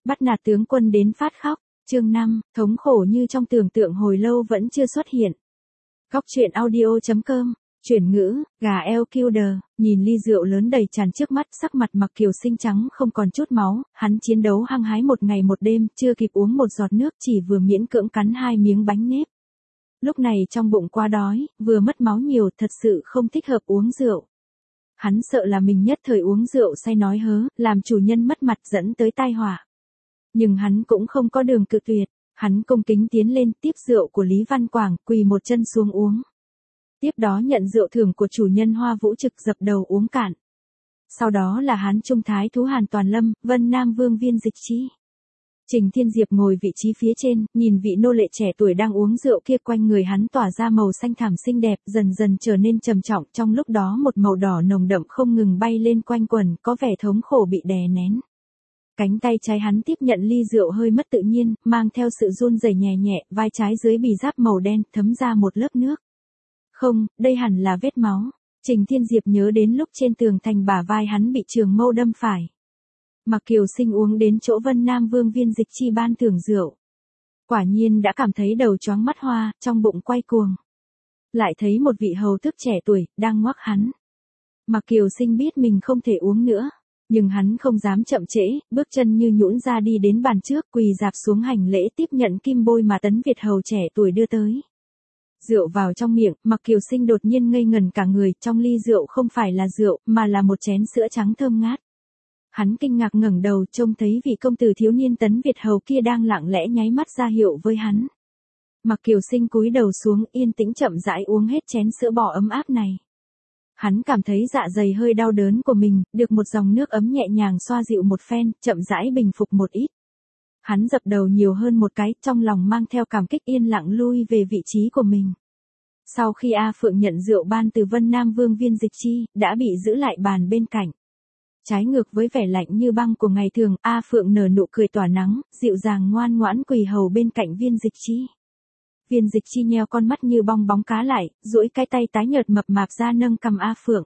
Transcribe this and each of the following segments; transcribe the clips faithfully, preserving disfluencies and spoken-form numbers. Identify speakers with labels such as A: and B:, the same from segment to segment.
A: Bắt nạt tướng quân đến phát khóc, chương năm, thống khổ như trong tưởng tượng hồi lâu vẫn chưa xuất hiện. Góc truyện audio.com, chuyển ngữ, gà eo Kilder, nhìn ly rượu lớn đầy tràn trước mắt, sắc mặt Mặc Kiều Sinh trắng không còn chút máu, hắn chiến đấu hăng hái một ngày một đêm, chưa kịp uống một giọt nước chỉ vừa miễn cưỡng cắn hai miếng bánh nếp. Lúc này trong bụng quá đói, vừa mất máu nhiều, thật sự không thích hợp uống rượu. Hắn sợ là mình nhất thời uống rượu say nói hớ, làm chủ nhân mất mặt dẫn tới tai họa. Nhưng hắn cũng không có đường cự tuyệt, hắn cung kính tiến lên tiếp rượu của Lý Văn Quảng, quỳ một chân xuống uống. Tiếp đó nhận rượu thưởng của chủ nhân Hoa Vũ Trực, dập đầu uống cạn. Sau đó là Hán Trung Thái Thú Hàn Toàn Lâm, Vân Nam Vương Viên Dịch Chi. Trình Thiên Diệp ngồi vị trí phía trên, nhìn vị nô lệ trẻ tuổi đang uống rượu kia, quanh người hắn tỏa ra màu xanh thẳm xinh đẹp, dần dần trở nên trầm trọng, trong lúc đó một màu đỏ nồng đậm không ngừng bay lên quanh quần, có vẻ thống khổ bị đè nén. Cánh tay trái hắn tiếp nhận ly rượu hơi mất tự nhiên, mang theo sự run rẩy nhẹ nhẹ, vai trái dưới bì giáp màu đen, thấm ra một lớp nước. Không, đây hẳn là vết máu. Trình Thiên Diệp nhớ đến lúc trên tường thành bả vai hắn bị trường mâu đâm phải. Mặc Kiều Sinh uống đến chỗ Vân Nam Vương Viên Dịch Chi ban thưởng rượu. Quả nhiên đã cảm thấy đầu choáng mắt hoa, trong bụng quay cuồng. Lại thấy một vị hầu tước trẻ tuổi, đang ngoắc hắn. Mặc Kiều Sinh biết mình không thể uống nữa. Nhưng hắn không dám chậm trễ, bước chân như nhũn ra đi đến bàn trước, quỳ dạp xuống hành lễ tiếp nhận kim bôi mà Tấn Việt hầu trẻ tuổi đưa tới. Rượu vào trong miệng, Mặc Kiều Sinh đột nhiên ngây ngần cả người, trong ly rượu không phải là rượu, mà là một chén sữa trắng thơm ngát. Hắn kinh ngạc ngẩng đầu, trông thấy vị công tử thiếu niên Tấn Việt hầu kia đang lặng lẽ nháy mắt ra hiệu với hắn. Mặc Kiều Sinh cúi đầu xuống, yên tĩnh chậm rãi uống hết chén sữa bò ấm áp này. Hắn cảm thấy dạ dày hơi đau đớn của mình, được một dòng nước ấm nhẹ nhàng xoa dịu một phen, chậm rãi bình phục một ít. Hắn dập đầu nhiều hơn một cái, trong lòng mang theo cảm kích, yên lặng lui về vị trí của mình. Sau khi A Phượng nhận rượu ban từ Vân Nam Vương Viên Dịch Chi, đã bị giữ lại bàn bên cạnh. Trái ngược với vẻ lạnh như băng của ngày thường, A Phượng nở nụ cười tỏa nắng, dịu dàng ngoan ngoãn quỳ hầu bên cạnh Viên Dịch Chi. Viên Dịch Chi nheo con mắt như bong bóng cá lại, duỗi cái tay tái nhợt mập mạp ra nâng cầm A Phượng.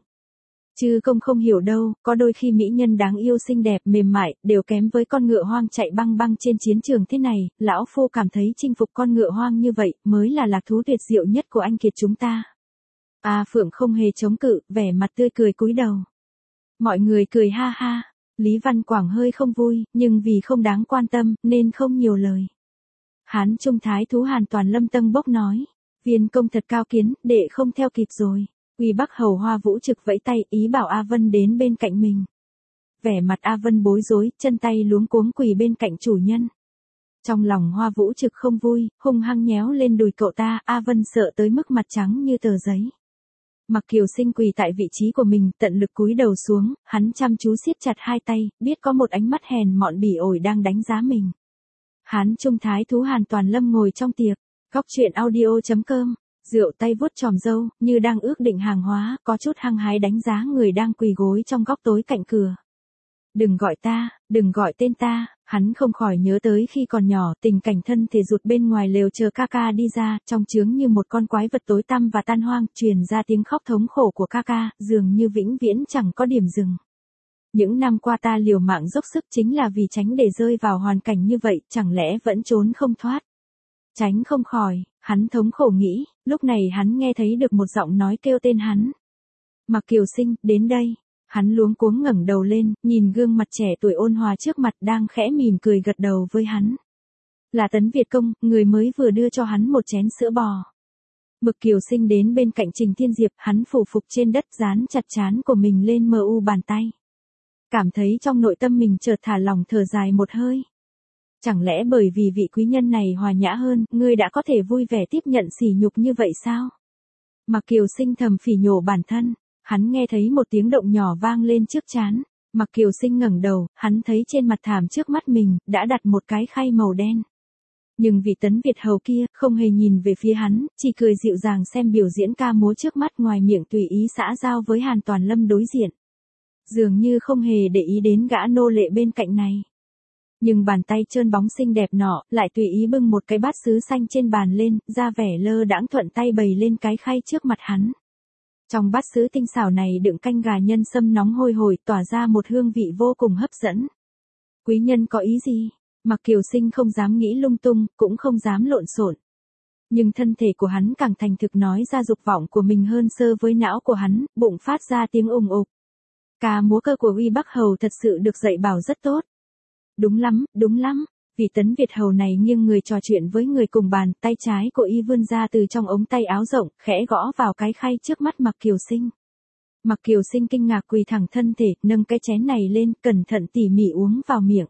A: Chứ công không hiểu đâu, có đôi khi mỹ nhân đáng yêu xinh đẹp mềm mại, đều kém với con ngựa hoang chạy băng băng trên chiến trường thế này, lão phu cảm thấy chinh phục con ngựa hoang như vậy, mới là lạc thú tuyệt diệu nhất của anh kiệt chúng ta. A Phượng không hề chống cự, vẻ mặt tươi cười cúi đầu. Mọi người cười ha ha, Lý Văn Quảng hơi không vui, nhưng vì không đáng quan tâm, nên không nhiều lời. Hán Trung Thái Thú Hàn Toàn Lâm tâng bốc nói, Viên công thật cao kiến, đệ không theo kịp rồi. Uy Bắc hầu Hoa Vũ Trực vẫy tay, ý bảo A Vân đến bên cạnh mình. Vẻ mặt A Vân bối rối, chân tay luống cuống quỳ bên cạnh chủ nhân. Trong lòng Hoa Vũ Trực không vui, hung hăng nhéo lên đùi cậu ta, A Vân sợ tới mức mặt trắng như tờ giấy. Mặc Kiều Sinh quỳ tại vị trí của mình, tận lực cúi đầu xuống, hắn chăm chú siết chặt hai tay, biết có một ánh mắt hèn mọn bỉ ổi đang đánh giá mình. Hán Trung Thái Thú Hàn Toàn Lâm ngồi trong tiệc, góc truyện audio.com, rượu tay vuốt tròm râu, như đang ước định hàng hóa, có chút hăng hái đánh giá người đang quỳ gối trong góc tối cạnh cửa. Đừng gọi ta, đừng gọi tên ta, hắn không khỏi nhớ tới khi còn nhỏ, tình cảnh thân thể rụt bên ngoài lều chờ ca ca đi ra, trong chướng như một con quái vật tối tăm và tan hoang, truyền ra tiếng khóc thống khổ của ca ca, dường như vĩnh viễn chẳng có điểm dừng. Những năm qua ta liều mạng dốc sức chính là vì tránh để rơi vào hoàn cảnh như vậy, chẳng lẽ vẫn trốn không thoát. Tránh không khỏi, hắn thống khổ nghĩ, lúc này hắn nghe thấy được một giọng nói kêu tên hắn. Mặc Kiều Sinh, đến đây. Hắn luống cuống ngẩng đầu lên, nhìn gương mặt trẻ tuổi ôn hòa trước mặt đang khẽ mỉm cười gật đầu với hắn. Là Tấn Việt Công, người mới vừa đưa cho hắn một chén sữa bò. Mực Kiều Sinh đến bên cạnh Trình Thiên Diệp, hắn phủ phục trên đất dán chặt trán của mình lên mờ u bàn tay. Cảm thấy trong nội tâm mình chợt thả lòng thở dài một hơi. Chẳng lẽ bởi vì vị quý nhân này hòa nhã hơn, ngươi đã có thể vui vẻ tiếp nhận sỉ nhục như vậy sao? Mặc Kiều Sinh thầm phỉ nhổ bản thân, hắn nghe thấy một tiếng động nhỏ vang lên trước trán. Mặc Kiều Sinh ngẩng đầu, hắn thấy trên mặt thảm trước mắt mình, đã đặt một cái khay màu đen. Nhưng vị Tấn Việt hầu kia, không hề nhìn về phía hắn, chỉ cười dịu dàng xem biểu diễn ca múa trước mắt, ngoài miệng tùy ý xã giao với Hàn Toàn Lâm đối diện. Dường như không hề để ý đến gã nô lệ bên cạnh này. Nhưng bàn tay trơn bóng xinh đẹp nọ, lại tùy ý bưng một cái bát sứ xanh trên bàn lên, ra vẻ lơ đãng thuận tay bày lên cái khay trước mặt hắn. Trong bát sứ tinh xảo này đựng canh gà nhân sâm nóng hôi hổi, tỏa ra một hương vị vô cùng hấp dẫn. Quý nhân có ý gì? Mặc Kiều Sinh không dám nghĩ lung tung, cũng không dám lộn xộn. Nhưng thân thể của hắn càng thành thực nói ra dục vọng của mình hơn sơ với não của hắn, bụng phát ra tiếng ùng ục. Ca múa cơ của Uy Bắc Hầu thật sự được dạy bảo rất tốt. Đúng lắm, đúng lắm. Vì Tấn Việt Hầu này nghiêng người trò chuyện với người cùng bàn, tay trái của y vươn ra từ trong ống tay áo rộng, khẽ gõ vào cái khay trước mắt Mặc Kiều Sinh. Mặc Kiều Sinh kinh ngạc quỳ thẳng thân thể, nâng cái chén này lên, cẩn thận tỉ mỉ uống vào miệng.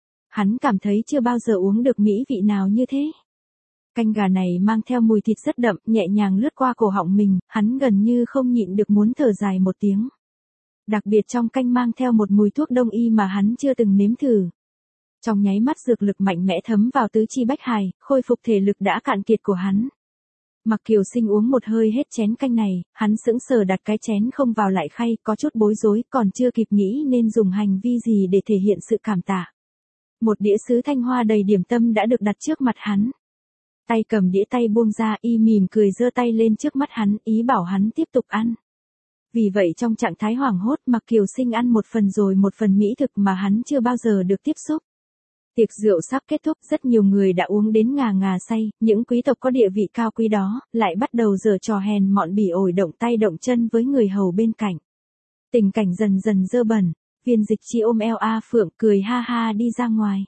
A: Hắn cảm thấy chưa bao giờ uống được mỹ vị nào như thế. Canh gà này mang theo mùi thịt rất đậm, nhẹ nhàng lướt qua cổ họng mình, hắn gần như không nhịn được muốn thở dài một tiếng. Đặc biệt trong canh mang theo một mùi thuốc đông y mà hắn chưa từng nếm thử. Trong nháy mắt dược lực mạnh mẽ thấm vào tứ chi bách hài, khôi phục thể lực đã cạn kiệt của hắn. Mặc Kiều Sinh uống một hơi hết chén canh này, hắn sững sờ đặt cái chén không vào lại khay, có chút bối rối, còn chưa kịp nghĩ nên dùng hành vi gì để thể hiện sự cảm tạ. Một đĩa sứ thanh hoa đầy điểm tâm đã được đặt trước mặt hắn. Tay cầm đĩa tay buông ra, y mỉm cười giơ tay lên trước mắt hắn, ý bảo hắn tiếp tục ăn. Vì vậy trong trạng thái hoảng hốt, Mặc Kiều Sinh ăn một phần rồi một phần mỹ thực mà hắn chưa bao giờ được tiếp xúc. Tiệc rượu sắp kết thúc, rất nhiều người đã uống đến ngà ngà say, những quý tộc có địa vị cao quý đó, lại bắt đầu giở trò hèn mọn bỉ ổi động tay động chân với người hầu bên cạnh. Tình cảnh dần dần dơ bẩn, Viên Dịch Chi ôm eo A Phượng cười ha ha đi ra ngoài.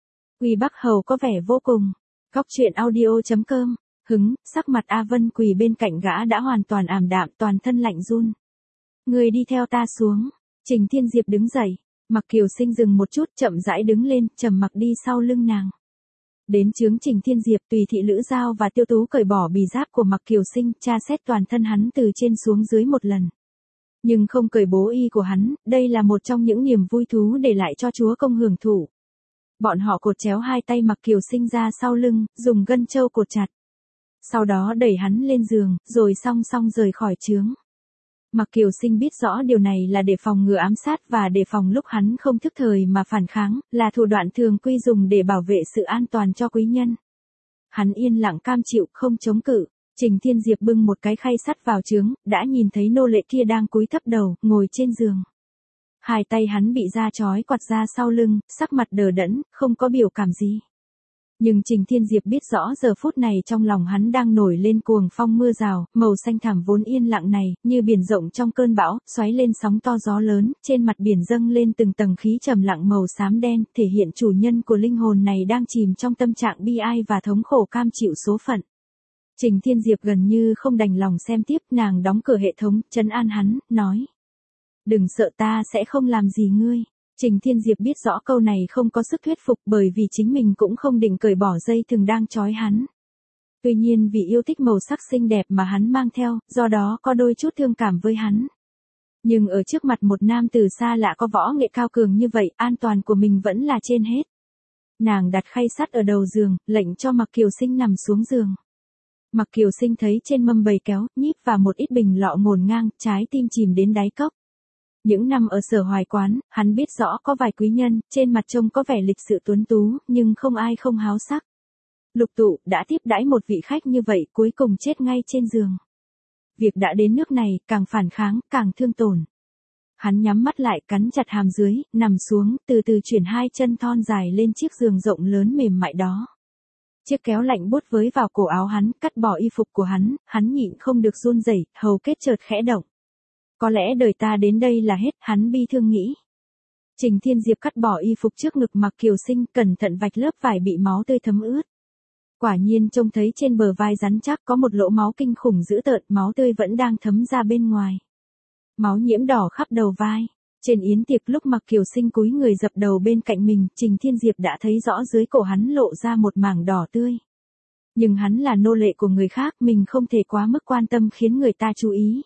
A: Uy Bắc Hầu có vẻ vô cùng. Góc truyện audio chấm com, hứng, sắc mặt A Vân quỳ bên cạnh gã đã hoàn toàn ảm đạm, toàn thân lạnh run. Người đi theo ta xuống. Trình Thiên Diệp đứng dậy. Mặc Kiều Sinh dừng một chút, chậm rãi đứng lên, trầm mặc đi sau lưng nàng. Đến chướng Trình Thiên Diệp, Tùy Thị Lữ Giao và Tiêu Tú cởi bỏ bì giáp của Mặc Kiều Sinh, tra xét toàn thân hắn từ trên xuống dưới một lần. Nhưng không cởi bố y của hắn, đây là một trong những niềm vui thú để lại cho chúa công hưởng thụ. Bọn họ cột chéo hai tay Mặc Kiều Sinh ra sau lưng, dùng gân trâu cột chặt. Sau đó đẩy hắn lên giường, rồi song song rời khỏi chướng. Mặc Kiều Sinh biết rõ điều này là để phòng ngừa ám sát và để phòng lúc hắn không thức thời mà phản kháng, là thủ đoạn thường quy dùng để bảo vệ sự an toàn cho quý nhân. Hắn yên lặng cam chịu, không chống cự. Trình Thiên Diệp bưng một cái khay sắt vào chướng, đã nhìn thấy nô lệ kia đang cúi thấp đầu, ngồi trên giường. Hai tay hắn bị da trói quặt ra sau lưng, sắc mặt đờ đẫn, không có biểu cảm gì. Nhưng Trình Thiên Diệp biết rõ giờ phút này trong lòng hắn đang nổi lên cuồng phong mưa rào, màu xanh thẳm vốn yên lặng này, như biển rộng trong cơn bão, xoáy lên sóng to gió lớn, trên mặt biển dâng lên từng tầng khí trầm lặng màu xám đen, thể hiện chủ nhân của linh hồn này đang chìm trong tâm trạng bi ai và thống khổ cam chịu số phận. Trình Thiên Diệp gần như không đành lòng xem tiếp, nàng đóng cửa hệ thống, trấn an hắn, nói. Đừng sợ, ta sẽ không làm gì ngươi. Trình Thiên Diệp biết rõ câu này không có sức thuyết phục bởi vì chính mình cũng không định cởi bỏ dây thừng đang trói hắn. Tuy nhiên vì yêu thích màu sắc xinh đẹp mà hắn mang theo, do đó có đôi chút thương cảm với hắn. Nhưng ở trước mặt một nam từ xa lạ có võ nghệ cao cường như vậy, an toàn của mình vẫn là trên hết. Nàng đặt khay sắt ở đầu giường, lệnh cho Mặc Kiều Sinh nằm xuống giường. Mặc Kiều Sinh thấy trên mâm bầy kéo, nhíp và một ít bình lọ ngổn ngang, trái tim chìm đến đáy cốc. Những năm ở Sở Hoài Quán, hắn biết rõ có vài quý nhân, trên mặt trông có vẻ lịch sự tuấn tú, nhưng không ai không háo sắc. Lục Tụ đã tiếp đãi một vị khách như vậy, cuối cùng chết ngay trên giường. Việc đã đến nước này, càng phản kháng, càng thương tổn. Hắn nhắm mắt lại, cắn chặt hàm dưới, nằm xuống, từ từ chuyển hai chân thon dài lên chiếc giường rộng lớn mềm mại đó. Chiếc kéo lạnh buốt với vào cổ áo hắn, cắt bỏ y phục của hắn, hắn nhịn không được run rẩy, hầu kết chợt khẽ động. Có lẽ đời ta đến đây là hết, hắn bi thương nghĩ. Trình Thiên Diệp cắt bỏ y phục trước ngực Mặc Kiều Sinh, cẩn thận vạch lớp vải bị máu tươi thấm ướt. Quả nhiên trông thấy trên bờ vai rắn chắc có một lỗ máu kinh khủng dữ tợn, máu tươi vẫn đang thấm ra bên ngoài. Máu nhiễm đỏ khắp đầu vai. Trên yến tiệc lúc Mặc Kiều Sinh cúi người dập đầu bên cạnh mình, Trình Thiên Diệp đã thấy rõ dưới cổ hắn lộ ra một mảng đỏ tươi. Nhưng hắn là nô lệ của người khác, mình không thể quá mức quan tâm khiến người ta chú ý.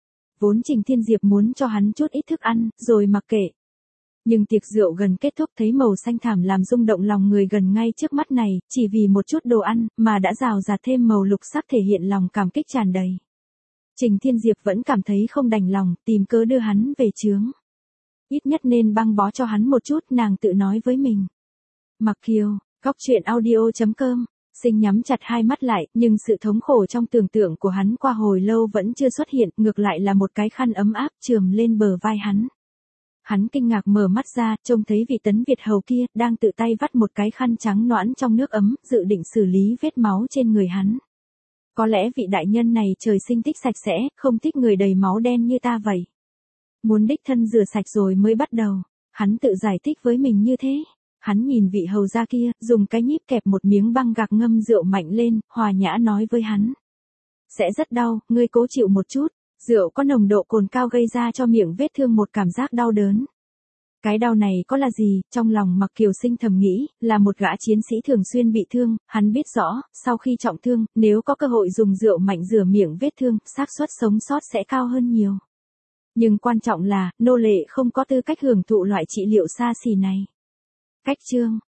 A: Vốn Trình Thiên Diệp muốn cho hắn chút ít thức ăn, rồi mặc kệ. Nhưng tiệc rượu gần kết thúc thấy màu xanh thảm làm rung động lòng người gần ngay trước mắt này, chỉ vì một chút đồ ăn, mà đã rào rạt thêm màu lục sắc thể hiện lòng cảm kích tràn đầy. Trình Thiên Diệp vẫn cảm thấy không đành lòng, tìm cớ đưa hắn về chướng. Ít nhất nên băng bó cho hắn một chút, nàng tự nói với mình. Mặc Kiều, góc truyện audio chấm com. Sinh nhắm chặt hai mắt lại, nhưng sự thống khổ trong tưởng tượng của hắn qua hồi lâu vẫn chưa xuất hiện, ngược lại là một cái khăn ấm áp chườm lên bờ vai hắn. Hắn kinh ngạc mở mắt ra, trông thấy vị Tấn Việt hầu kia, đang tự tay vắt một cái khăn trắng nõn trong nước ấm, dự định xử lý vết máu trên người hắn. Có lẽ vị đại nhân này trời sinh thích sạch sẽ, không thích người đầy máu đen như ta vậy. Muốn đích thân rửa sạch rồi mới bắt đầu. Hắn tự giải thích với mình như thế. Hắn nhìn vị hầu gia kia, dùng cái nhíp kẹp một miếng băng gạc ngâm rượu mạnh lên, hòa nhã nói với hắn. Sẽ rất đau, ngươi cố chịu một chút. Rượu có nồng độ cồn cao gây ra cho miệng vết thương một cảm giác đau đớn. Cái đau này có là gì, trong lòng Mặc Kiều Sinh thầm nghĩ, là một gã chiến sĩ thường xuyên bị thương, hắn biết rõ, sau khi trọng thương, nếu có cơ hội dùng rượu mạnh rửa miệng vết thương, xác suất sống sót sẽ cao hơn nhiều. Nhưng quan trọng là, nô lệ không có tư cách hưởng thụ loại trị liệu xa xỉ này. Cách chương